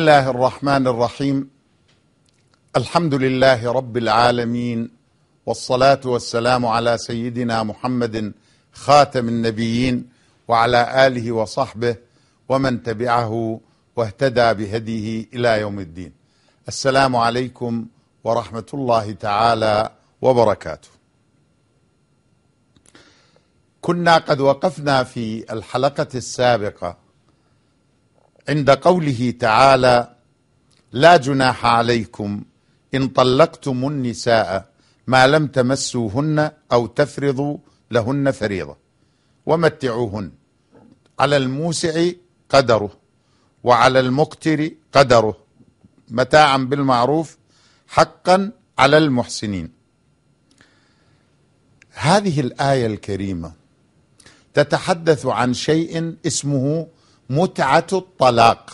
الله الرحمن الرحيم. الحمد لله رب العالمين، والصلاة والسلام على سيدنا محمد خاتم النبيين وعلى آله وصحبه ومن تبعه واهتدى بهديه إلى يوم الدين. السلام عليكم ورحمة الله تعالى وبركاته. كنا قد وقفنا في الحلقة السابقة عند قوله تعالى: لا جناح عليكم إن طلقتم النساء ما لم تمسوهن أو تفرضوا لهن فريضة ومتعوهن على الموسع قدره وعلى المقتر قدره متاعا بالمعروف حقا على المحسنين. هذه الآية الكريمة تتحدث عن شيء اسمه متعة الطلاق.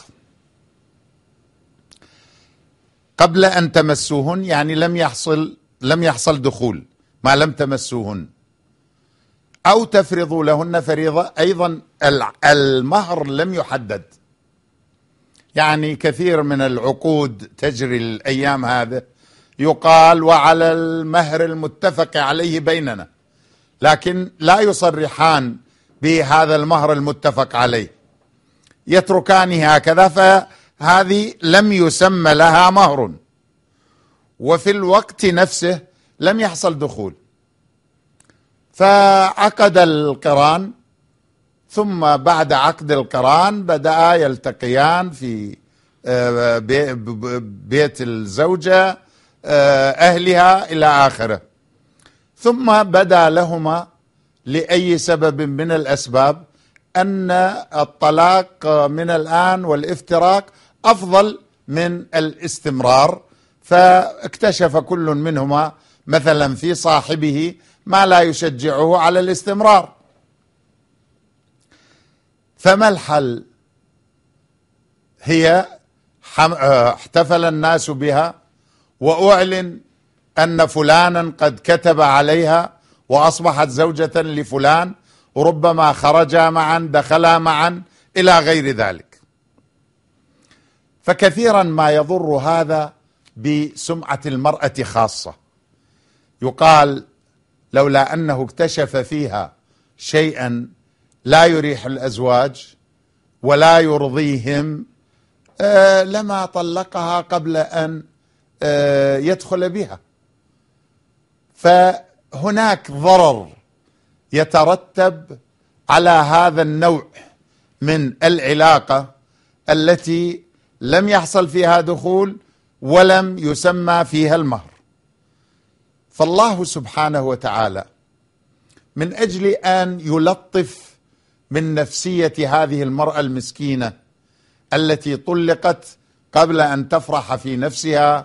قبل أن تمسوهن يعني لم يحصل دخول، ما لم تمسوهن، أو تفرضوا لهن فريضة. أيضا المهر لم يحدد، يعني كثير من العقود تجري الأيام هذا يقال وعلى المهر المتفق عليه بيننا، لكن لا يصرحان بهذا المهر المتفق عليه، يتركانه هكذا، فهذه لم يسمى لها مهر، وفي الوقت نفسه لم يحصل دخول. فعقد القران، ثم بعد عقد القران بدأ يلتقيان في بيت الزوجة، أهلها إلى آخره، ثم بدا لهما لأي سبب من الأسباب أن الطلاق من الآن والافتراق أفضل من الاستمرار، فاكتشف كل منهما مثلا في صاحبه ما لا يشجعه على الاستمرار. فما الحل؟ هي احتفل الناس بها وأعلن أن فلانا قد كتب عليها وأصبحت زوجة لفلان، وربما خرجا معا، دخلا معا، إلى غير ذلك. فكثيرا ما يضر هذا بسمعة المرأة خاصة. يقال لولا أنه اكتشف فيها شيئا لا يريح الأزواج ولا يرضيهم لما طلقها قبل أن يدخل بها. فهناك ضرر يترتب على هذا النوع من العلاقة التي لم يحصل فيها دخول ولم يسمى فيها المهر. فالله سبحانه وتعالى من أجل أن يلطف من نفسية هذه المرأة المسكينة التي طلقت قبل أن تفرح في نفسها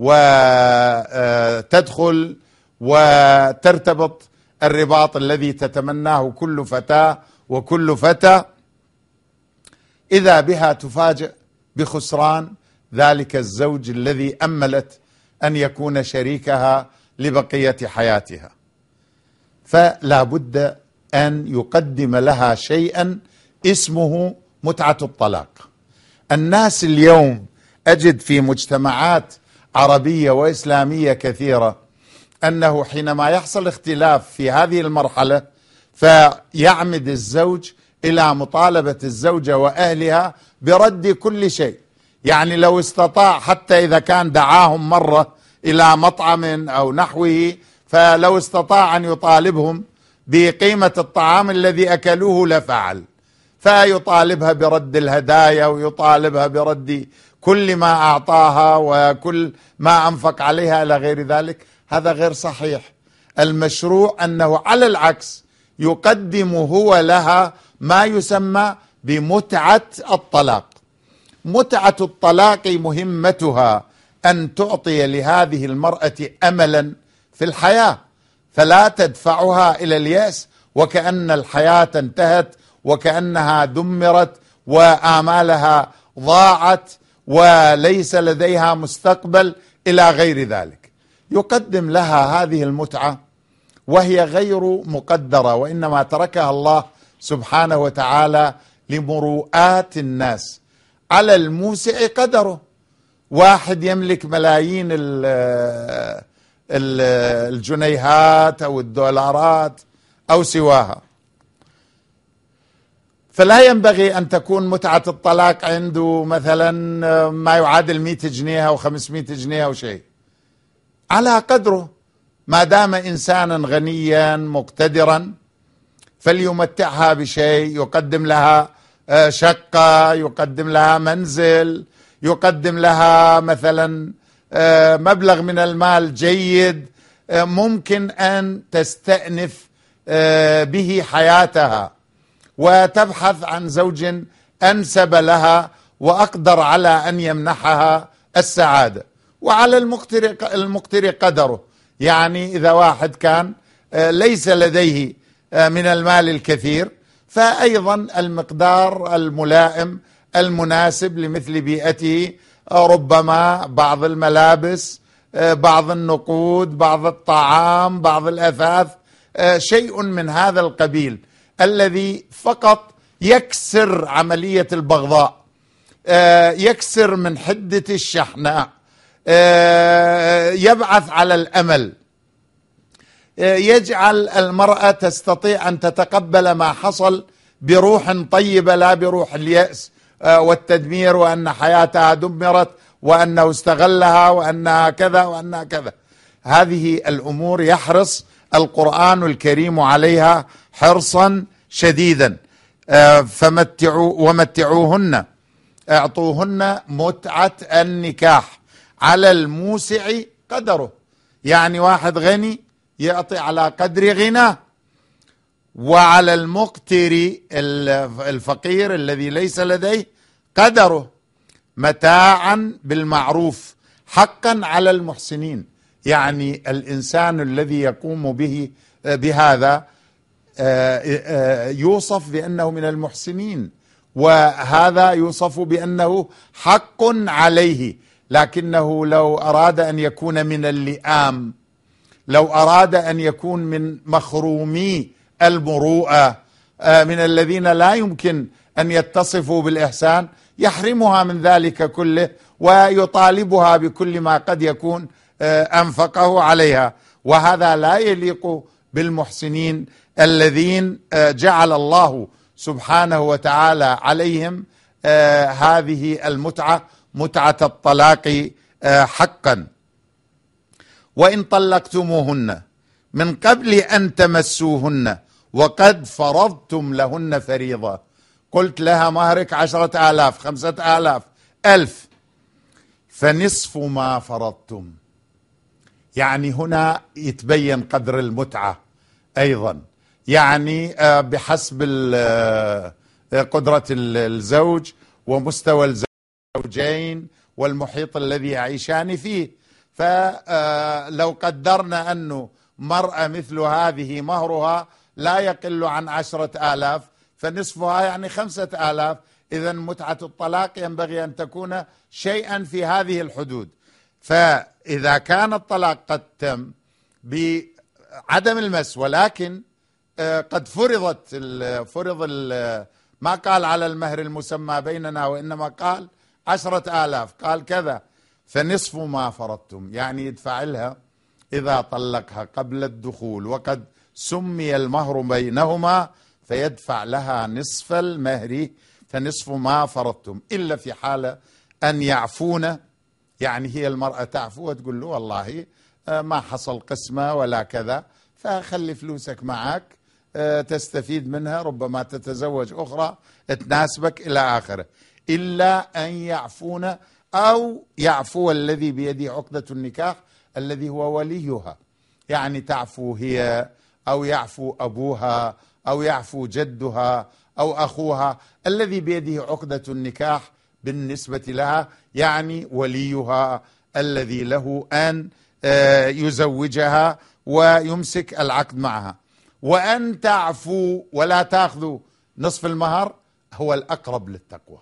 وتدخل وترتبط الرباط الذي تتمناه كل فتاة وكل فتى، إذا بها تفاجأ بخسران ذلك الزوج الذي أملت أن يكون شريكها لبقية حياتها. فلا بد أن يقدم لها شيئا اسمه متعة الطلاق. الناس اليوم أجد في مجتمعات عربية وإسلامية كثيرة أنه حينما يحصل اختلاف في هذه المرحلة فيعمد الزوج إلى مطالبة الزوجة وأهلها برد كل شيء. يعني لو استطاع، حتى إذا كان دعاهم مرة إلى مطعم أو نحوه، فلو استطاع أن يطالبهم بقيمة الطعام الذي أكلوه لفعل، فيطالبها برد الهدايا ويطالبها برد كل ما أعطاها وكل ما أنفق عليها إلى غير ذلك. هذا غير صحيح. المشروع أنه على العكس يقدم هو لها ما يسمى بمتعة الطلاق. متعة الطلاق مهمتها أن تعطي لهذه المرأة أملا في الحياة، فلا تدفعها إلى اليأس وكأن الحياة انتهت وكأنها دمرت وآمالها ضاعت وليس لديها مستقبل إلى غير ذلك. يقدم لها هذه المتعة وهي غير مقدرة، وإنما تركها الله سبحانه وتعالى لمروءات الناس. على الموسع قدره. واحد يملك ملايين الجنيهات أو الدولارات أو سواها، فلا ينبغي أن تكون متعة الطلاق عنده مثلا ما يعادل 100 جنيه أو 500 جنيه أو شيء، على قدره. ما دام إنسانا غنيا مقتدرا فليمتعها بشيء، يقدم لها شقة، يقدم لها منزل، يقدم لها مثلا مبلغ من المال جيد ممكن أن تستأنف به حياتها، وتبحث عن زوج أنسب لها وأقدر على أن يمنحها السعادة. وعلى المقتر قدره، يعني إذا واحد كان ليس لديه من المال الكثير فأيضا المقدار الملائم المناسب لمثل بيئته، ربما بعض الملابس، بعض النقود، بعض الطعام، بعض الأثاث، شيء من هذا القبيل الذي فقط يكسر عملية البغضاء، يكسر من حدة الشحناء، يبعث على الأمل، يجعل المرأة تستطيع أن تتقبل ما حصل بروح طيبة لا بروح اليأس والتدمير، وأن حياتها دمرت وأنه استغلها وأنها كذا وأنها كذا. هذه الأمور يحرص القرآن الكريم عليها حرصا شديدا. ومتعوهن، اعطوهن متعة النكاح على الموسع قدره، يعني واحد غني يعطي على قدر غناه، وعلى المقتر الفقير الذي ليس لديه قدره، متاعا بالمعروف حقا على المحسنين. يعني الإنسان الذي يقوم بهذا يوصف بأنه من المحسنين، وهذا يوصف بأنه حق عليه. لكنه لو أراد أن يكون من اللئام، لو أراد أن يكون من مخرومي المروءة، من الذين لا يمكن أن يتصفوا بالإحسان، يحرمها من ذلك كله ويطالبها بكل ما قد يكون أنفقه عليها. وهذا لا يليق بالمحسنين الذين جعل الله سبحانه وتعالى عليهم هذه المتعة، متعة الطلاق حقا. وإن طلقتموهن من قبل أن تمسوهن وقد فرضتم لهن فريضة، قلت لها مهرك 10,000 5,000 1,000، فنصف ما فرضتم. يعني هنا يتبين قدر المتعة أيضا، يعني بحسب قدرة الزوج ومستوى الزوجين والمحيط الذي يعيشان فيه. فلو قدرنا أنه مرأة مثل هذه مهرها لا يقل عن 10,000 فنصفها يعني 5,000، إذن متعة الطلاق ينبغي أن تكون شيئا في هذه الحدود. فإذا كان الطلاق قد تم بعدم المس، ولكن قد فرض ما قال على المهر المسمى بيننا، وإنما قال 10,000، قال كذا، فنصف ما فرضتم، يعني يدفع لها إذا طلقها قبل الدخول وقد سمي المهر بينهما فيدفع لها نصف المهر، فنصف ما فرضتم، إلا في حالة أن يعفون. يعني هي المرأة تعفو وتقول له والله ما حصل قسمة ولا كذا، فخلي فلوسك معك تستفيد منها، ربما تتزوج أخرى تناسبك إلى آخره. إلا أن يعفون، أو يعفو الذي بيده عقدة النكاح الذي هو وليها، يعني تعفو هي أو يعفو أبوها أو يعفو جدها أو أخوها الذي بيده عقدة النكاح بالنسبة لها، يعني وليها الذي له أن يزوجها ويمسك العقد معها. وأن تعفوا ولا تأخذوا نصف المهر هو الأقرب للتقوى.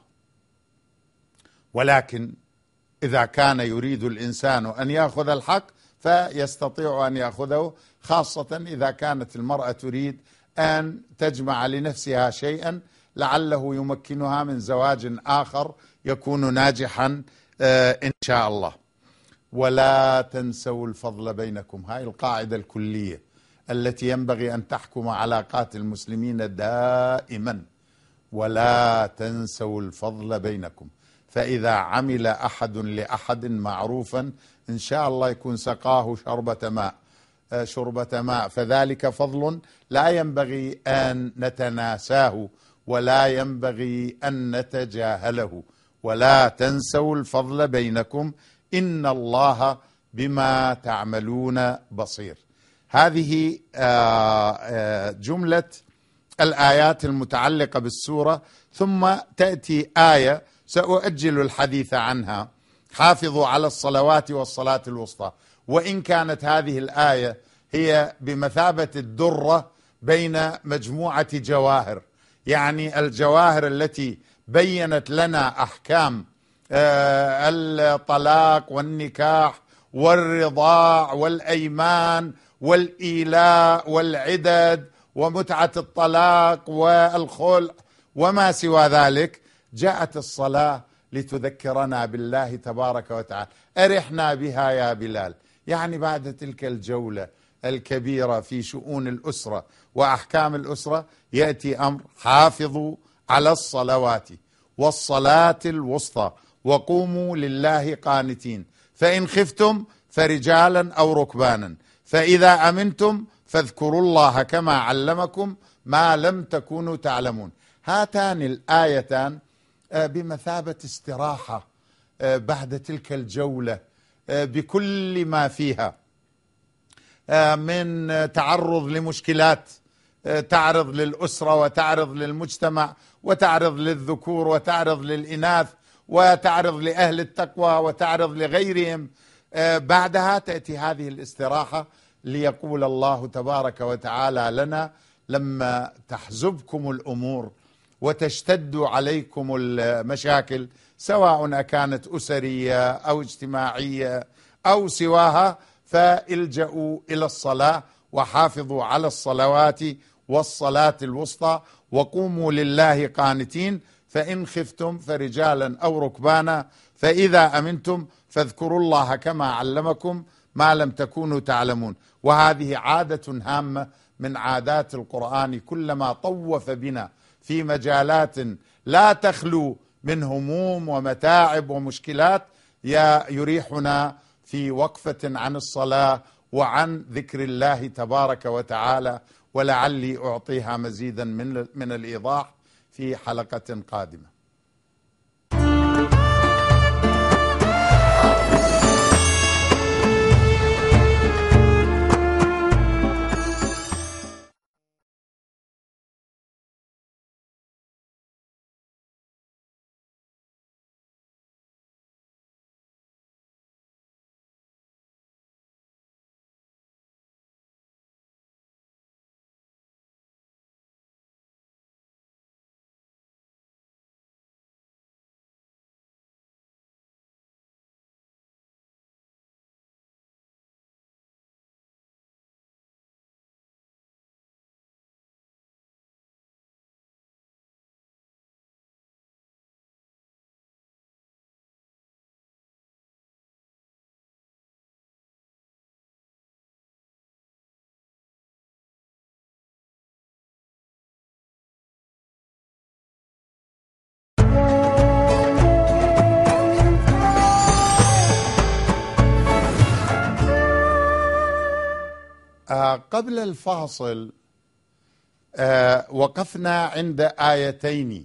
ولكن إذا كان يريد الإنسان أن يأخذ الحق فيستطيع أن يأخذه، خاصة إذا كانت المرأة تريد أن تجمع لنفسها شيئا لعله يمكنها من زواج آخر يكون ناجحا إن شاء الله. ولا تنسوا الفضل بينكم، هاي القاعدة الكلية التي ينبغي أن تحكم علاقات المسلمين دائما. ولا تنسوا الفضل بينكم، فإذا عمل أحد لأحد معروفا إن شاء الله يكون سقاه شربة ماء، فذلك فضل لا ينبغي أن نتناساه ولا ينبغي أن نتجاهله. ولا تنسوا الفضل بينكم إن الله بما تعملون بصير. هذه جملة الآيات المتعلقة بالسورة. ثم تأتي آية سأؤجل الحديث عنها: حافظوا على الصلوات والصلاة الوسطى. وإن كانت هذه الآية هي بمثابة الدرة بين مجموعة جواهر، يعني الجواهر التي بينت لنا أحكام الطلاق والنكاح والرضاع والأيمان والإيلاء والعدد ومتعة الطلاق والخلع وما سوى ذلك. جاءت الصلاة لتذكرنا بالله تبارك وتعالى. أرحنا بها يا بلال. يعني بعد تلك الجولة الكبيرة في شؤون الأسرة وأحكام الأسرة يأتي أمر: حافظوا على الصلوات والصلاة الوسطى وقوموا لله قانتين، فإن خفتم فرجالا أو ركبانا، فإذا أمنتم فاذكروا الله كما علمكم ما لم تكونوا تعلمون. هاتان الآيتان بمثابة استراحة بعد تلك الجولة بكل ما فيها من تعرض لمشكلات تعرض للأسرة وتعرض للمجتمع وتعرض للذكور وتعرض للإناث وتعرض لأهل التقوى وتعرض لغيرهم. بعدها تأتي هذه الاستراحة ليقول الله تبارك وتعالى لنا: لما تحزبكم الأمور وتشتد عليكم المشاكل سواء كانت أسرية أو اجتماعية أو سواها، فالجأوا إلى الصلاة وحافظوا على الصلوات والصلاة الوسطى وقوموا لله قانتين، فإن خفتم فرجالا أو ركبانا، فإذا أمنتم فاذكروا الله كما علمكم ما لم تكونوا تعلمون. وهذه عادة هامة من عادات القرآن، كلما طوف بنا في مجالات لا تخلو من هموم ومتاعب ومشكلات يريحنا في وقفة عن الصلاة وعن ذكر الله تبارك وتعالى. ولعلي أعطيها مزيدا من الإيضاح في حلقة قادمة. قبل الفاصل وقفنا عند آيتين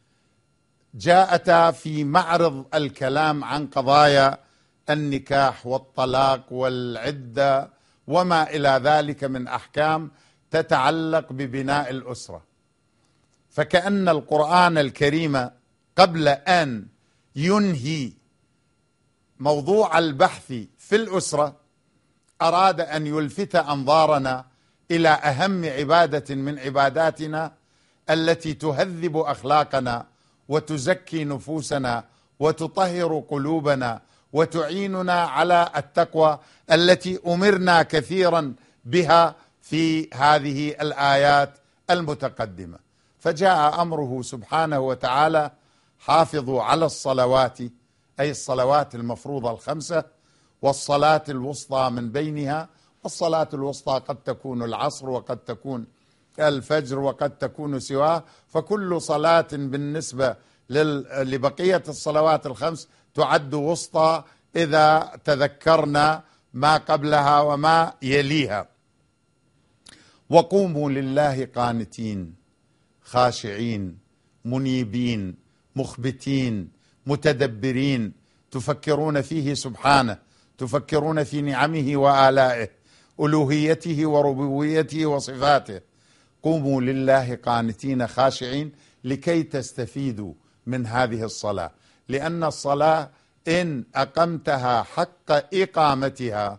جاءتا في معرض الكلام عن قضايا النكاح والطلاق والعدة وما إلى ذلك من أحكام تتعلق ببناء الأسرة. فكأن القرآن الكريم قبل أن ينهي موضوع البحث في الأسرة أراد أن يلفت أنظارنا إلى أهم عبادة من عباداتنا التي تهذب أخلاقنا وتزكي نفوسنا وتطهر قلوبنا وتعيننا على التقوى التي أمرنا كثيرا بها في هذه الآيات المتقدمة. فجاء أمره سبحانه وتعالى: حافظوا على الصلوات، أي الصلوات المفروضة الخمسة، والصلاة الوسطى من بينها. الصلاة الوسطى قد تكون العصر وقد تكون الفجر وقد تكون سواه، فكل صلاة بالنسبة لبقية الصلوات الخمس تعد وسطى إذا تذكرنا ما قبلها وما يليها. وقوموا لله قانتين خاشعين منيبين مخبتين متدبرين، تفكرون فيه سبحانه، تفكرون في نعمه وآلائه، ألوهيته وربوبيته وصفاته. قوموا لله قانتين خاشعين لكي تستفيدوا من هذه الصلاة، لأن الصلاة إن أقمتها حق إقامتها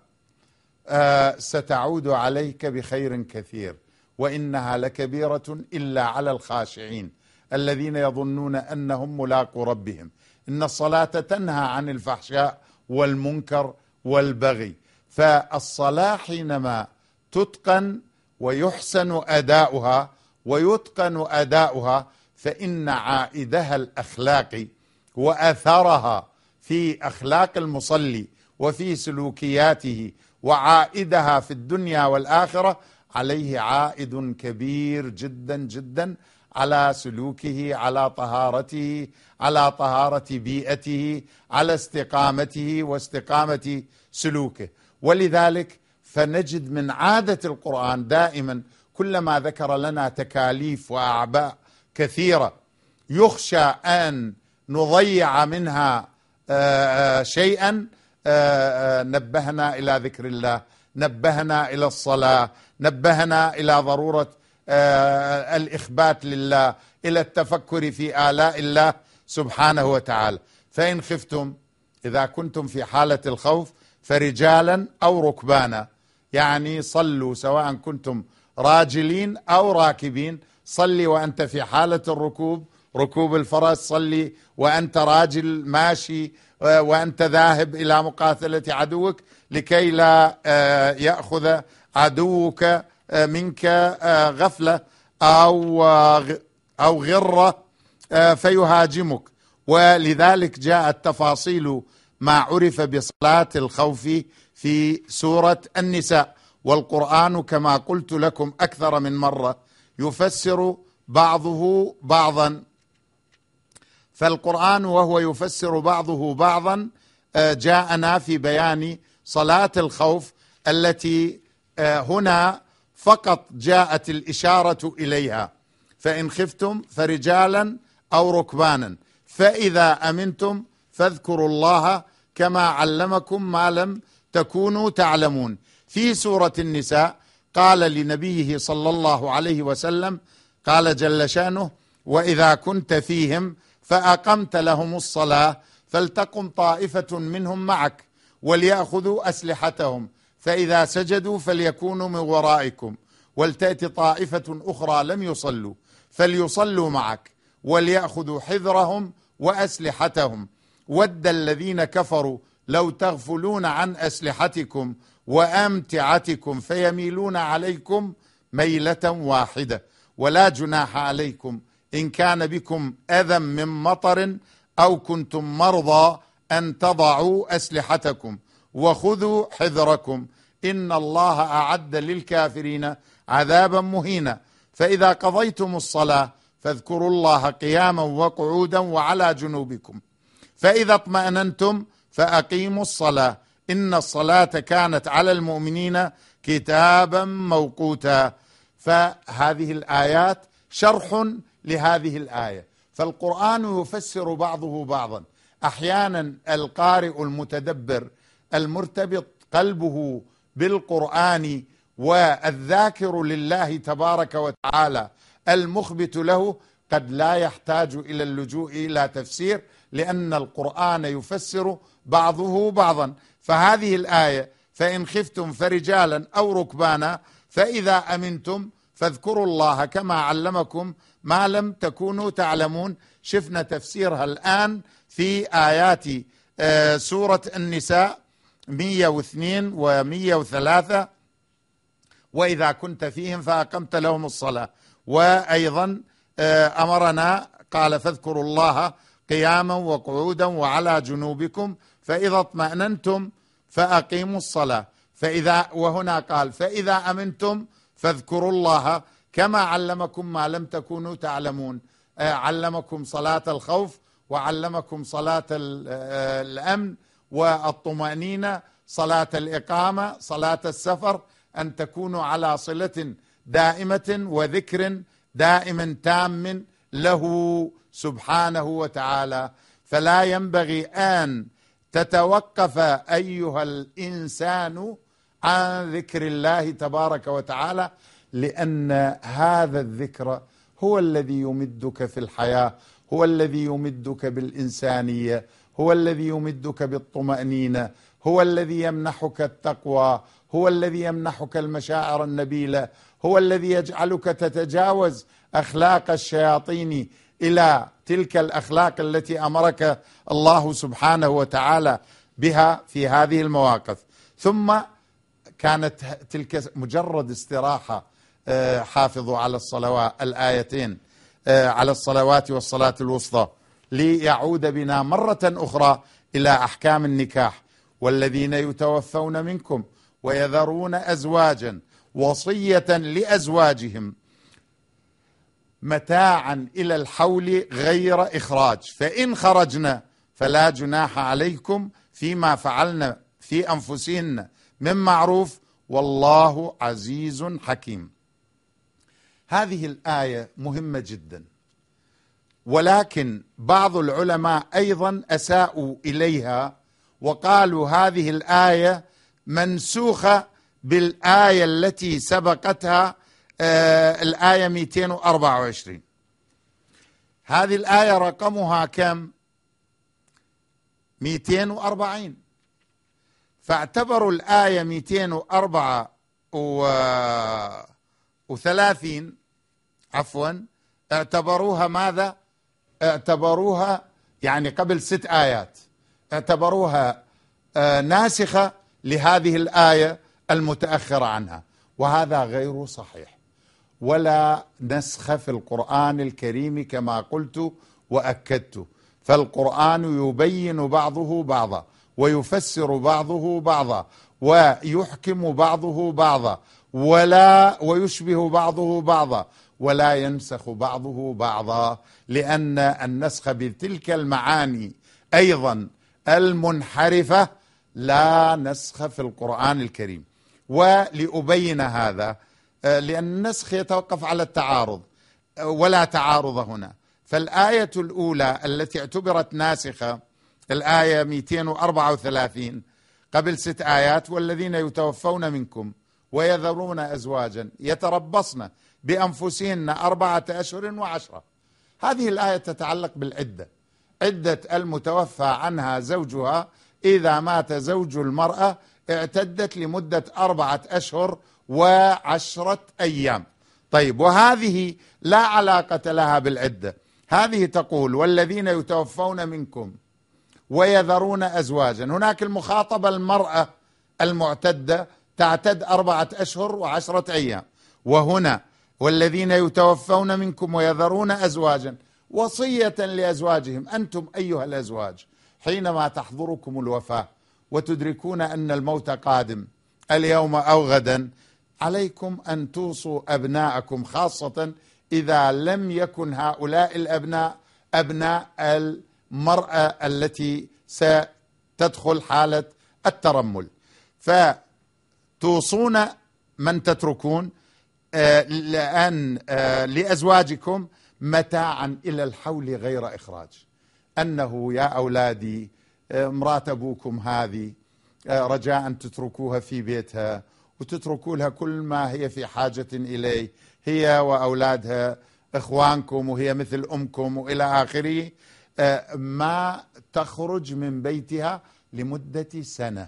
ستعود عليك بخير كثير، وإنها لكبيرة إلا على الخاشعين الذين يظنون أنهم ملاقو ربهم. إن الصلاة تنهى عن الفحشاء والمنكر والبغي، فالصلاة حينما تتقن ويحسن أداؤها ويتقن أداؤها فإن عائدها الأخلاقي وأثرها في أخلاق المصلي وفي سلوكياته وعائدها في الدنيا والآخرة عليه عائد كبير جدا جدا على سلوكه، على طهارته، على طهارة بيئته، على استقامته واستقامة سلوكه. ولذلك فنجد من عادة القرآن دائما كلما ذكر لنا تكاليف وأعباء كثيرة يخشى أن نضيع منها شيئا، نبهنا إلى ذكر الله، نبهنا إلى الصلاة، نبهنا إلى ضرورة الإخبات لله، إلى التفكر في آلاء الله سبحانه وتعالى. فإن خفتم، إذا كنتم في حالة الخوف، فرجالا أو ركبانا، يعني صلوا سواء كنتم راجلين أو راكبين. صلي وأنت في حالة الركوب، ركوب الفرس، صلي وأنت راجل ماشي وأنت ذاهب إلى مقاتلة عدوك، لكي لا يأخذ عدوك منك غفلة أو غرة فيهاجمك. ولذلك جاءت تفاصيل ما عرف بصلاة الخوف في سورة النساء. والقرآن كما قلت لكم أكثر من مرة يفسر بعضه بعضا، فالقرآن وهو يفسر بعضه بعضا جاءنا في بيان صلاة الخوف التي هنا فقط جاءت الإشارة إليها. فإن خفتم فرجالا أو ركبانا فإذا أمنتم فاذكروا الله كما علمكم ما لم تكونوا تعلمون. في سورة النساء قال لنبيه صلى الله عليه وسلم، قال جل شأنه: وإذا كنت فيهم فأقمت لهم الصلاة فلتقم طائفة منهم معك وليأخذوا أسلحتهم فإذا سجدوا فليكونوا من ورائكم ولتأتي طائفة أخرى لم يصلوا فليصلوا معك وليأخذوا حذرهم وأسلحتهم ود الذين كفروا لو تغفلون عن أسلحتكم وأمتعتكم فيميلون عليكم ميلة واحدة ولا جناح عليكم إن كان بكم أذى من مطر أو كنتم مرضى أن تضعوا أسلحتكم وخذوا حذركم إن الله أعد للكافرين عذابا مهينا. فإذا قضيتم الصلاة فاذكروا الله قياما وقعودا وعلى جنوبكم فإذا اطمأننتم فأقيموا الصلاة إن الصلاة كانت على المؤمنين كتابا موقوتا. فهذه الآيات شرح لهذه الآية، فالقرآن يفسر بعضه بعضا. أحيانا القارئ المتدبر المرتبط قلبه بالقرآن والذاكر لله تبارك وتعالى المخبت له قد لا يحتاج إلى اللجوء إلى تفسير، لأن القرآن يفسر بعضه بعضا. فهذه الآية فإن خفتم فرجالا أو ركبانا فإذا أمنتم فاذكروا الله كما علمكم ما لم تكونوا تعلمون. شفنا تفسيرها الآن في آيات سورة النساء 102 و103: وإذا كنت فيهم فأقمت لهم الصلاة. وأيضا أمرنا قال: فاذكروا الله قياما وقعودا وعلى جنوبكم فإذا اطمأننتم فأقيموا الصلاة. وهنا قال فإذا أمنتم فاذكروا الله كما علمكم ما لم تكونوا تعلمون. علمكم صلاة الخوف، وعلمكم صلاة الأمن والطمأنينة، صلاة الإقامة، صلاة السفر، أن تكونوا على صلة دائمة وذكر دائم تام له سبحانه وتعالى. فلا ينبغي أن تتوقف أيها الإنسان عن ذكر الله تبارك وتعالى، لأن هذا الذكر هو الذي يمدك في الحياة، هو الذي يمدك بالإنسانية، هو الذي يمدك بالطمأنينة، هو الذي يمنحك التقوى، هو الذي يمنحك المشاعر النبيلة، هو الذي يجعلك تتجاوز أخلاق الشياطين إلى تلك الأخلاق التي أمرك الله سبحانه وتعالى بها في هذه المواقف. ثم كانت تلك مجرد استراحة. حافظوا على الصلوات، الآيتين على الصلوات والصلاة الوسطى، ليعود بنا مرة أخرى إلى أحكام النكاح. والذين يتوفون منكم ويذرون أزواجا وصية لأزواجهم متاعا إلى الحول غير إخراج، فإن خرجنا فلا جناح عليكم فيما فعلن في أنفسهن من معروف والله عزيز حكيم. هذه الآية مهمة جدا، ولكن بعض العلماء أيضا أساءوا إليها وقالوا هذه الآية منسوخة بالآية التي سبقتها، الآية 224. هذه الآية رقمها كم؟ 240. فاعتبروا الآية 234 اعتبروها ماذا؟ اعتبروها يعني قبل 6 آيات، اعتبروها ناسخة لهذه الآية المتأخرة عنها، وهذا غير صحيح. ولا نسخ في القرآن الكريم كما قلت وأكدت، فالقرآن يبين بعضه بعضا ويفسر بعضه بعضا ويحكم بعضه بعضا ويشبه بعضه بعضا ولا ينسخ بعضه بعضا، لأن النسخ بتلك المعاني أيضا المنحرفة لا نسخ في القرآن الكريم. ولأبين هذا، لأن النسخ يتوقف على التعارض ولا تعارض هنا، فالآية الأولى التي اعتبرت ناسخة الآية 234 قبل 6 آيات: والذين يتوفون منكم ويذرون أزواجا يتربصن بأنفسهن 4 أشهر و10. هذه الآية تتعلق بالعدة، عدة المتوفى عنها زوجها. إذا مات زوج المرأة اعتدت لمدة 4 أشهر و10 أيام. طيب، وهذه لا علاقة لها بالعدة. هذه تقول والذين يتوفون منكم ويذرون أزواجا، هناك المخاطبة المرأة المعتدة تعتد 4 أشهر و10 أيام، وهنا والذين يتوفون منكم ويذرون أزواجا وصية لأزواجهم. أنتم أيها الأزواج حينما تحضركم الوفاة وتدركون أن الموت قادم اليوم أو غدا، عليكم أن توصوا أبناءكم، خاصة إذا لم يكن هؤلاء الأبناء أبناء المرأة التي ستدخل حالة الترمل، فتوصون من تتركون لأزواجكم متاعا إلى الحول غير إخراج. أنه يا أولادي امرأة أبوكم هذه رجاء تتركوها في بيتها وتتركوا لها كل ما هي في حاجة إليه، هي وأولادها إخوانكم وهي مثل أمكم وإلى آخره، ما تخرج من بيتها لمدة سنة،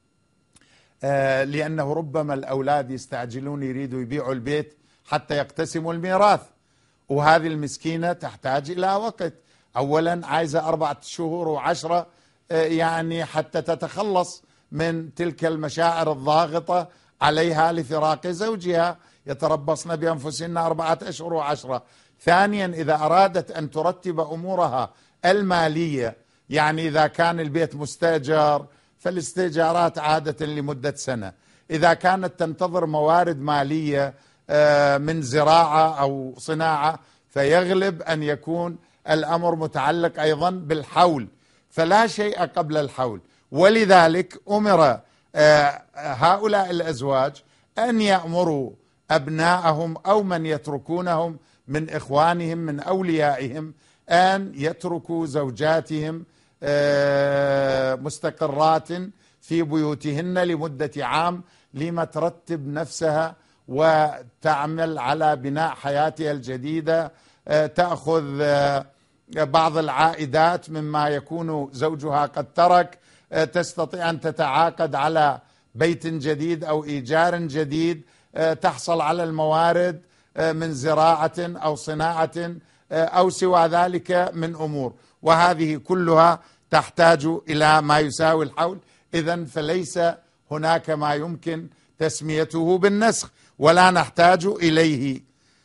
لأنه ربما الأولاد يستعجلون يريدوا يبيعوا البيت حتى يقتسموا الميراث، وهذه المسكينة تحتاج إلى وقت. أولا عايزة 4 شهور و10 يعني حتى تتخلص من تلك المشاعر الضاغطة عليها لفراق زوجها، يتربصن بأنفسهن 4 أشهر و10. ثانيا إذا أرادت أن ترتب أمورها المالية. يعني إذا كان البيت مستأجر فالاستئجارات عادة لمدة سنة، إذا كانت تنتظر موارد مالية من زراعة أو صناعة فيغلب أن يكون الأمر متعلق أيضا بالحول، فلا شيء قبل الحول. ولذلك أمر هؤلاء الأزواج أن يأمروا أبناءهم أو من يتركونهم من إخوانهم من أوليائهم أن يتركوا زوجاتهم مستقرات في بيوتهن لمدة عام، لما ترتب نفسها وتعمل على بناء حياتها الجديدة، تأخذ بعض العائدات مما يكون زوجها قد ترك، تستطيع أن تتعاقد على بيت جديد أو إيجار جديد، تحصل على الموارد من زراعة أو صناعة أو سوى ذلك من أمور، وهذه كلها تحتاج إلى ما يساوي الحول. إذن فليس هناك ما يمكن تسميته بالنسخ ولا نحتاج إليه.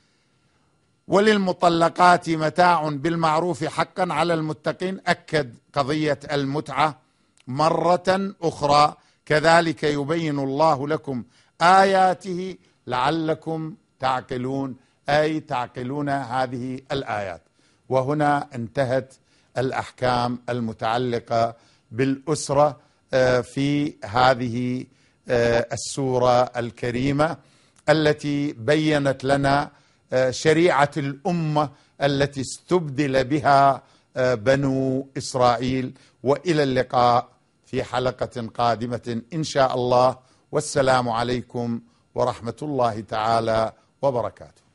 وللمطلقات متاع بالمعروف حقا على المتقين، أكد قضية المتعة مرة أخرى. كذلك يبين الله لكم آياته لعلكم تعقلون، أي تعقلون هذه الآيات. وهنا انتهت الأحكام المتعلقة بالأسرة في هذه السورة الكريمة التي بيّنت لنا شريعة الأمة التي استبدل بها بنو إسرائيل. وإلى اللقاء في حلقة قادمة إن شاء الله، والسلام عليكم ورحمة الله تعالى وبركاته.